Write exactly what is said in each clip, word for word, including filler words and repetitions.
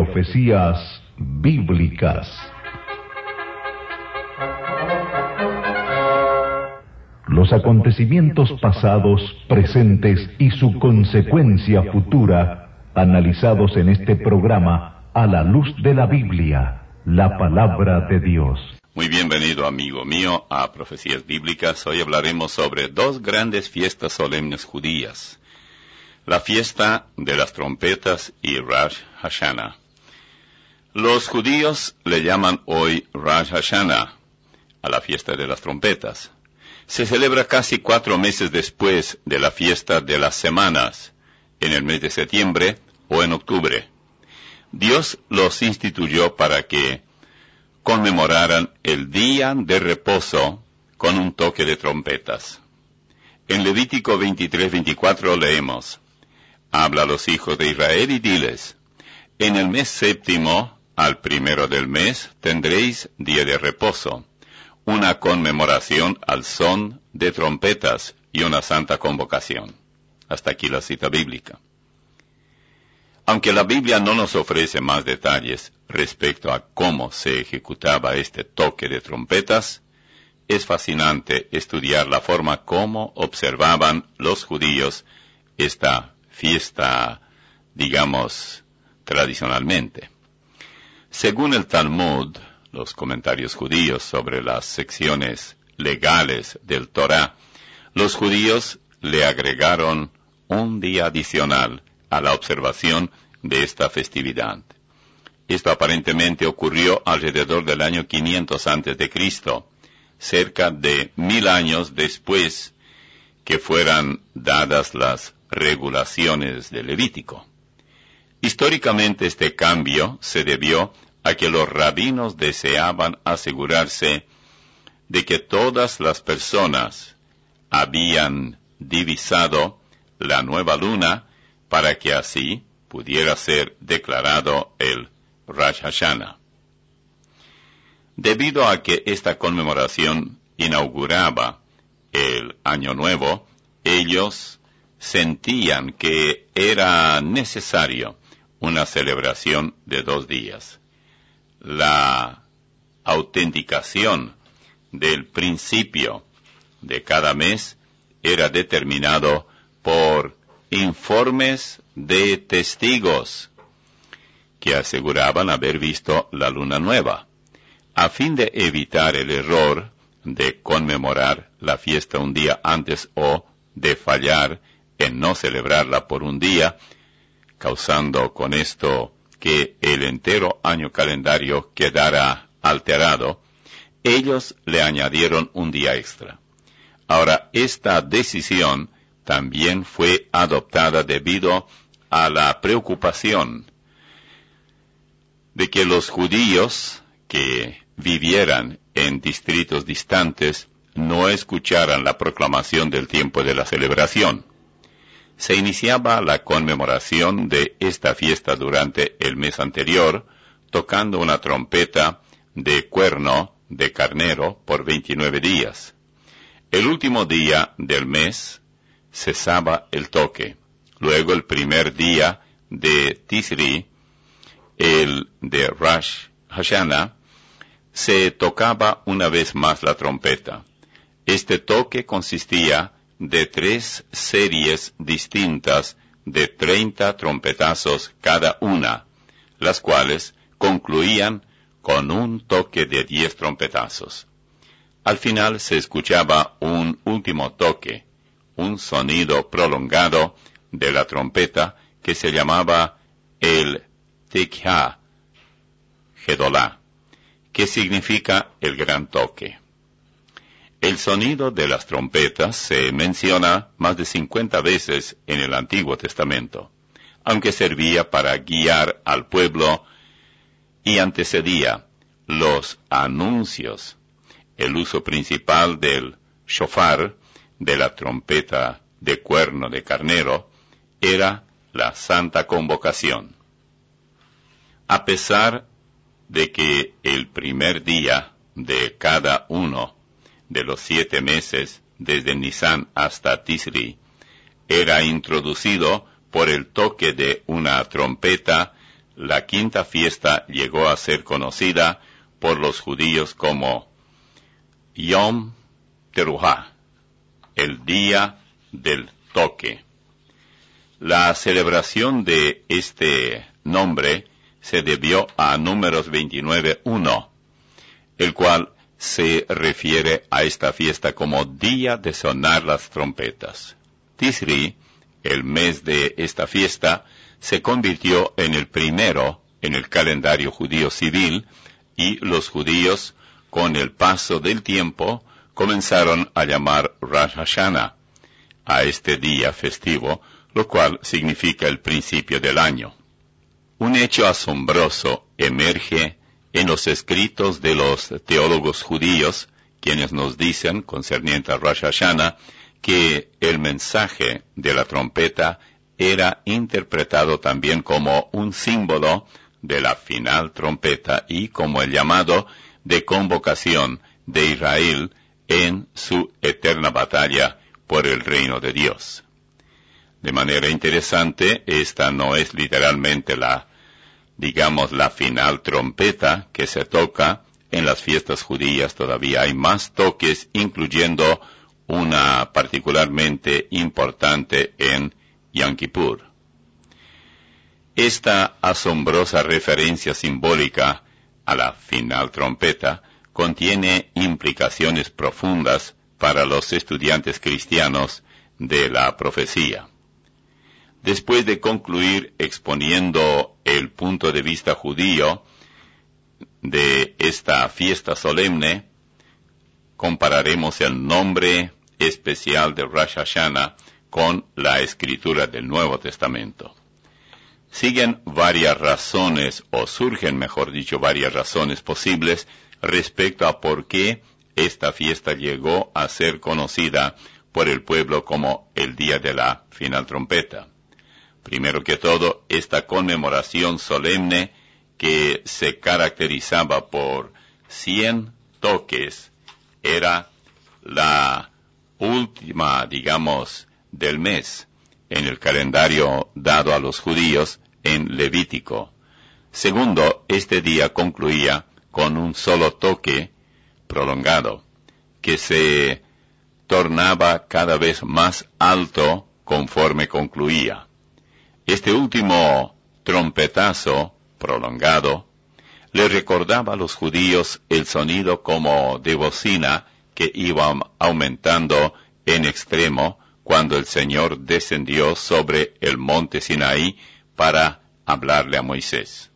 Profecías bíblicas. Los acontecimientos pasados, presentes y su consecuencia futura, analizados en este programa a la luz de la Biblia, la palabra de Dios. Muy bienvenido, amigo mío, a Profecías Bíblicas. Hoy hablaremos sobre dos grandes fiestas solemnes judías: la fiesta de las trompetas y Rosh Hashanah. Los judíos le llaman hoy Rosh Hashanah a la fiesta de las trompetas. Se celebra casi cuatro meses después de la fiesta de las semanas, en el mes de septiembre o en octubre. Dios los instituyó para que conmemoraran el día de reposo con un toque de trompetas. En Levítico veintitrés veinticuatro leemos: habla a los hijos de Israel y diles: en el mes séptimo, al primero del mes, tendréis día de reposo, una conmemoración al son de trompetas y una santa convocación. Hasta aquí la cita bíblica. Aunque la Biblia no nos ofrece más detalles respecto a cómo se ejecutaba este toque de trompetas, es fascinante estudiar la forma como observaban los judíos esta fiesta, digamos, tradicionalmente. Según el Talmud, los comentarios judíos sobre las secciones legales del Torá, los judíos le agregaron un día adicional a la observación de esta festividad. Esto aparentemente ocurrió alrededor del año quinientos antes de Cristo, cerca de mil años después que fueran dadas las regulaciones de Levítico. Históricamente este cambio se debió a que los rabinos deseaban asegurarse de que todas las personas habían divisado la nueva luna para que así pudiera ser declarado el Rosh Hashanah. Debido a que esta conmemoración inauguraba el Año Nuevo, ellos sentían que era necesario una celebración de dos días. La autenticación del principio de cada mes era determinado por informes de testigos que aseguraban haber visto la luna nueva. A fin de evitar el error de conmemorar la fiesta un día antes o de fallar en no celebrarla por un día, causando con esto que el entero año calendario quedara alterado, ellos le añadieron un día extra. Ahora, esta decisión también fue adoptada debido a la preocupación de que los judíos que vivieran en distritos distantes no escucharan la proclamación del tiempo de la celebración. Se iniciaba la conmemoración de esta fiesta durante el mes anterior, tocando una trompeta de cuerno de carnero por veintinueve días. El último día del mes cesaba el toque. Luego, el primer día de Tisri, el de Rosh Hashanah, se tocaba una vez más la trompeta. Este toque consistía de tres series distintas de treinta trompetazos cada una, las cuales concluían con un toque de diez trompetazos. Al final se escuchaba un último toque, un sonido prolongado de la trompeta que se llamaba el Tikha Gedolá, que significa el gran toque. El sonido de las trompetas se menciona más de cincuenta veces en el Antiguo Testamento, aunque servía para guiar al pueblo y antecedía los anuncios. El uso principal del shofar, de la trompeta de cuerno de carnero, era la santa convocación. A pesar de que el primer día de cada uno de los siete meses, desde Nisan hasta Tisri, era introducido por el toque de una trompeta, la quinta fiesta llegó a ser conocida por los judíos como Yom Teruah, el día del toque. La celebración de este nombre se debió a Números veintinueve uno, el cual se refiere a esta fiesta como día de sonar las trompetas. Tisri, el mes de esta fiesta, se convirtió en el primero en el calendario judío civil, y los judíos, con el paso del tiempo, comenzaron a llamar Rosh Hashanah a este día festivo, lo cual significa el principio del año. Un hecho asombroso emerge en los escritos de los teólogos judíos, quienes nos dicen, concerniente a Rosh Hashanah, que el mensaje de la trompeta era interpretado también como un símbolo de la final trompeta y como el llamado de convocación de Israel en su eterna batalla por el reino de Dios. De manera interesante, esta no es literalmente la, digamos, la final trompeta que se toca en las fiestas judías. Todavía hay más toques, incluyendo una particularmente importante en Yom Kippur. Esta asombrosa referencia simbólica a la final trompeta contiene implicaciones profundas para los estudiantes cristianos de la profecía. Después de concluir exponiendo el punto de vista judío de esta fiesta solemne, compararemos el nombre especial de Rosh Hashanah con la escritura del Nuevo Testamento. Siguen varias razones, o surgen, mejor dicho, varias razones posibles respecto a por qué esta fiesta llegó a ser conocida por el pueblo como el día de la final trompeta. Primero que todo, esta conmemoración solemne, que se caracterizaba por cien toques, era la última, digamos, del mes en el calendario dado a los judíos en Levítico. Segundo, este día concluía con un solo toque prolongado, que se tornaba cada vez más alto conforme concluía. Este último trompetazo prolongado le recordaba a los judíos el sonido como de bocina que iba aumentando en extremo cuando el Señor descendió sobre el monte Sinaí para hablarle a Moisés.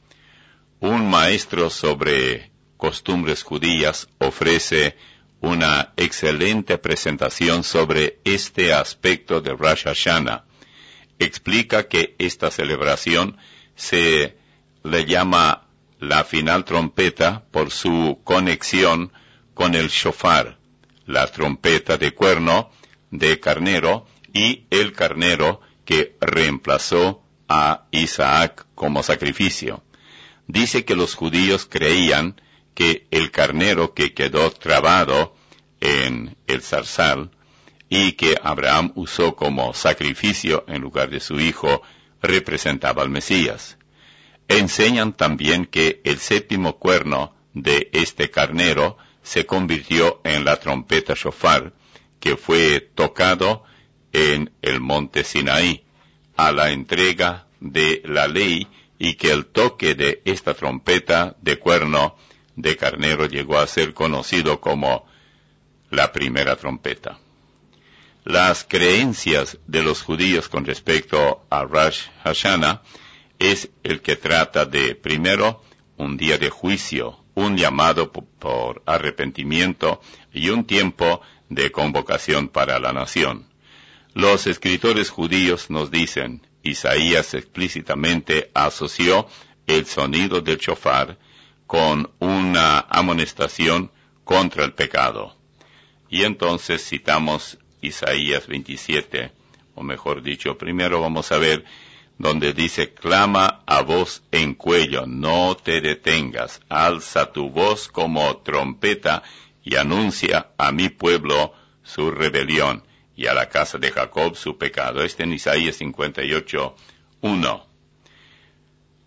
Un maestro sobre costumbres judías ofrece una excelente presentación sobre este aspecto de Rosh Hashanah. Explica que esta celebración se le llama la final trompeta por su conexión con el shofar, la trompeta de cuerno de carnero, y el carnero que reemplazó a Isaac como sacrificio. Dice que los judíos creían que el carnero que quedó trabado en el zarzal y que Abraham usó como sacrificio en lugar de su hijo representaba al Mesías. Enseñan también que el séptimo cuerno de este carnero se convirtió en la trompeta shofar, que fue tocado en el monte Sinaí a la entrega de la ley, y que el toque de esta trompeta de cuerno de carnero llegó a ser conocido como la primera trompeta. Las creencias de los judíos con respecto a Rosh Hashanah es el que trata de, primero, un día de juicio, un llamado por arrepentimiento y un tiempo de convocación para la nación. Los escritores judíos nos dicen, Isaías explícitamente asoció el sonido del shofar con una amonestación contra el pecado. Y entonces citamos Isaías veintisiete, o mejor dicho, primero vamos a ver donde dice, clama a voz en cuello, no te detengas, alza tu voz como trompeta y anuncia a mi pueblo su rebelión y a la casa de Jacob su pecado. Este en Isaías cincuenta y ocho, uno.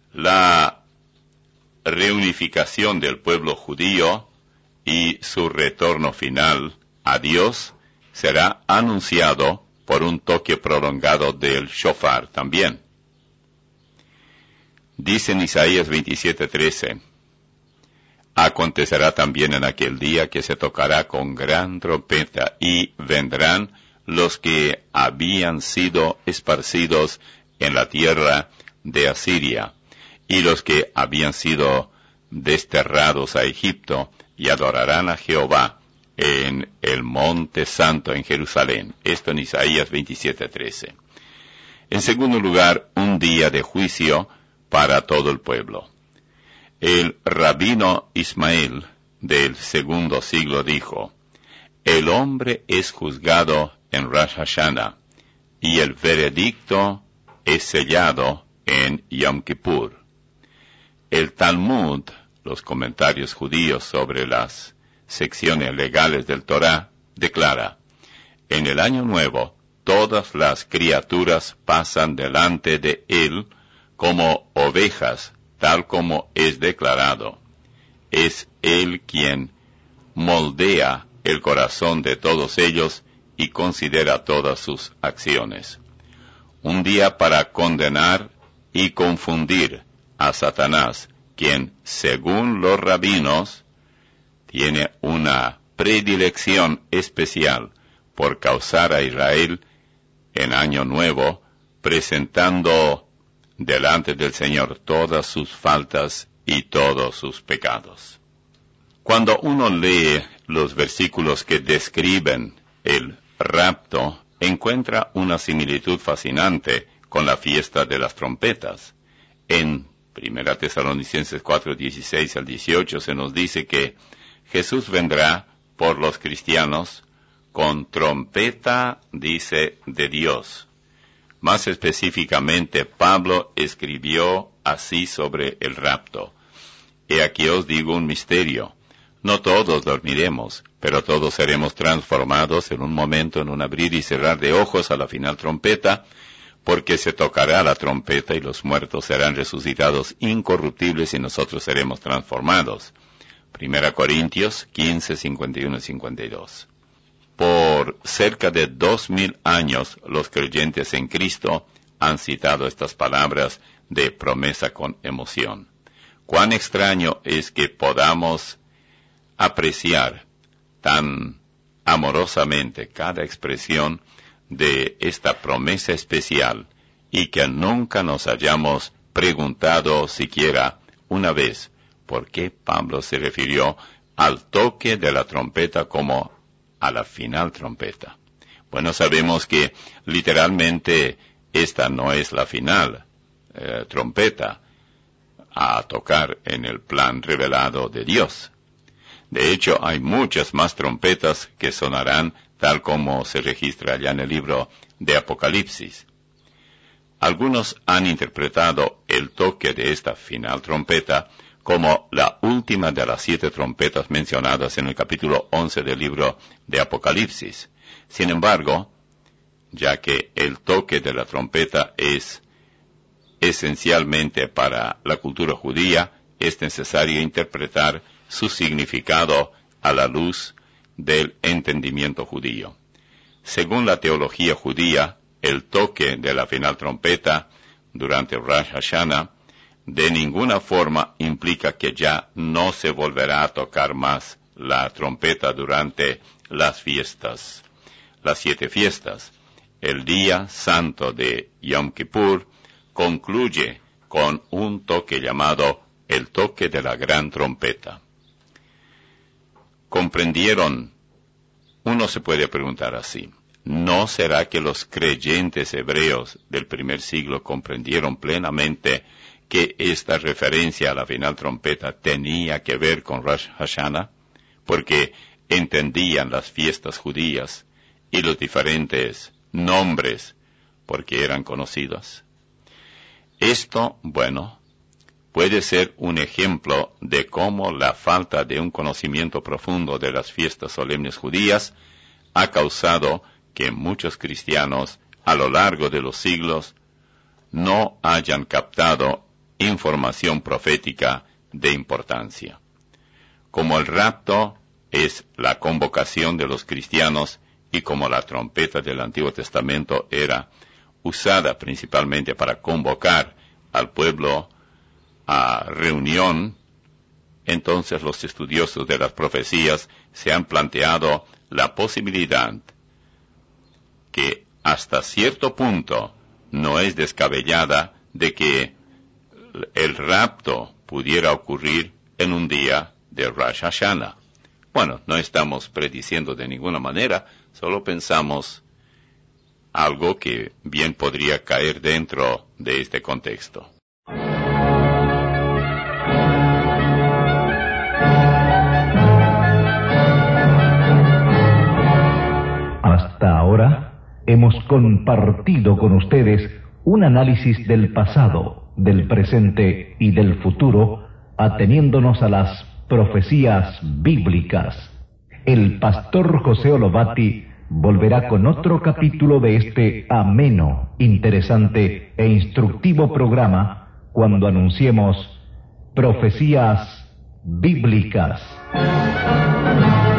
La reunificación del pueblo judío y su retorno final a Dios será anunciado por un toque prolongado del shofar también. Dice en Isaías veintisiete trece, acontecerá también en aquel día que se tocará con gran trompeta y vendrán los que habían sido esparcidos en la tierra de Asiria y los que habían sido desterrados a Egipto y adorarán a Jehová en el monte santo en Jerusalén. Esto en Isaías veintisiete trece. En segundo lugar, un día de juicio para todo el pueblo. El rabino Ismael del segundo siglo dijo, el hombre es juzgado en Rosh Hashanah y el veredicto es sellado en Yom Kippur. El Talmud, los comentarios judíos sobre las secciones legales del Torá, declara, en el año nuevo todas las criaturas pasan delante de él como ovejas, tal como es declarado. Es él quien moldea el corazón de todos ellos y considera todas sus acciones. Un día para condenar y confundir a Satanás, quien, según los rabinos, tiene una predilección especial por causar a Israel en Año Nuevo, presentando delante del Señor todas sus faltas y todos sus pecados. Cuando uno lee los versículos que describen el rapto, encuentra una similitud fascinante con la fiesta de las trompetas. En Primera Tesalonicenses cuatro, dieciséis al dieciocho se nos dice que Jesús vendrá por los cristianos con trompeta, dice, de Dios. Más específicamente, Pablo escribió así sobre el rapto. He aquí os digo un misterio. No todos dormiremos, pero todos seremos transformados en un momento, en un abrir y cerrar de ojos a la final trompeta, porque se tocará la trompeta y los muertos serán resucitados incorruptibles y nosotros seremos transformados. Primera Corintios quince, cincuenta y uno y cincuenta y dos. Por cerca de dos mil años, los creyentes en Cristo han citado estas palabras de promesa con emoción. Cuán extraño es que podamos apreciar tan amorosamente cada expresión de esta promesa especial y que nunca nos hayamos preguntado siquiera una vez por qué Pablo se refirió al toque de la trompeta como a la final trompeta. Bueno, sabemos que literalmente esta no es la final eh, trompeta a tocar en el plan revelado de Dios. De hecho, hay muchas más trompetas que sonarán tal como se registra allá en el libro de Apocalipsis. Algunos han interpretado el toque de esta final trompeta como la última de las siete trompetas mencionadas en el capítulo once del libro de Apocalipsis. Sin embargo, ya que el toque de la trompeta es esencialmente para la cultura judía, es necesario interpretar su significado a la luz del entendimiento judío. Según la teología judía, el toque de la final trompeta durante Rosh Hashanah de ninguna forma implica que ya no se volverá a tocar más la trompeta durante las fiestas, las siete fiestas. El día santo de Yom Kippur concluye con un toque llamado el toque de la gran trompeta. ¿Comprendieron? Uno se puede preguntar así, ¿no será que los creyentes hebreos del primer siglo comprendieron plenamente que esta referencia a la final trompeta tenía que ver con Rosh Hashanah? Porque entendían las fiestas judías y los diferentes nombres porque eran conocidos. Esto, bueno, puede ser un ejemplo de cómo la falta de un conocimiento profundo de las fiestas solemnes judías ha causado que muchos cristianos a lo largo de los siglos no hayan captado información profética de importancia. Como el rapto es la convocación de los cristianos y como la trompeta del Antiguo Testamento era usada principalmente para convocar al pueblo a reunión, entonces los estudiosos de las profecías se han planteado la posibilidad que hasta cierto punto no es descabellada de que el rapto pudiera ocurrir en un día de Rosh Hashanah. Bueno, no estamos prediciendo de ninguna manera, solo pensamos algo que bien podría caer dentro de este contexto. Hasta ahora hemos compartido con ustedes un análisis del pasado, del presente y del futuro, ateniéndonos a las profecías bíblicas. El pastor José Olobati volverá con otro capítulo de este ameno, interesante e instructivo programa cuando anunciemos Profecías Bíblicas.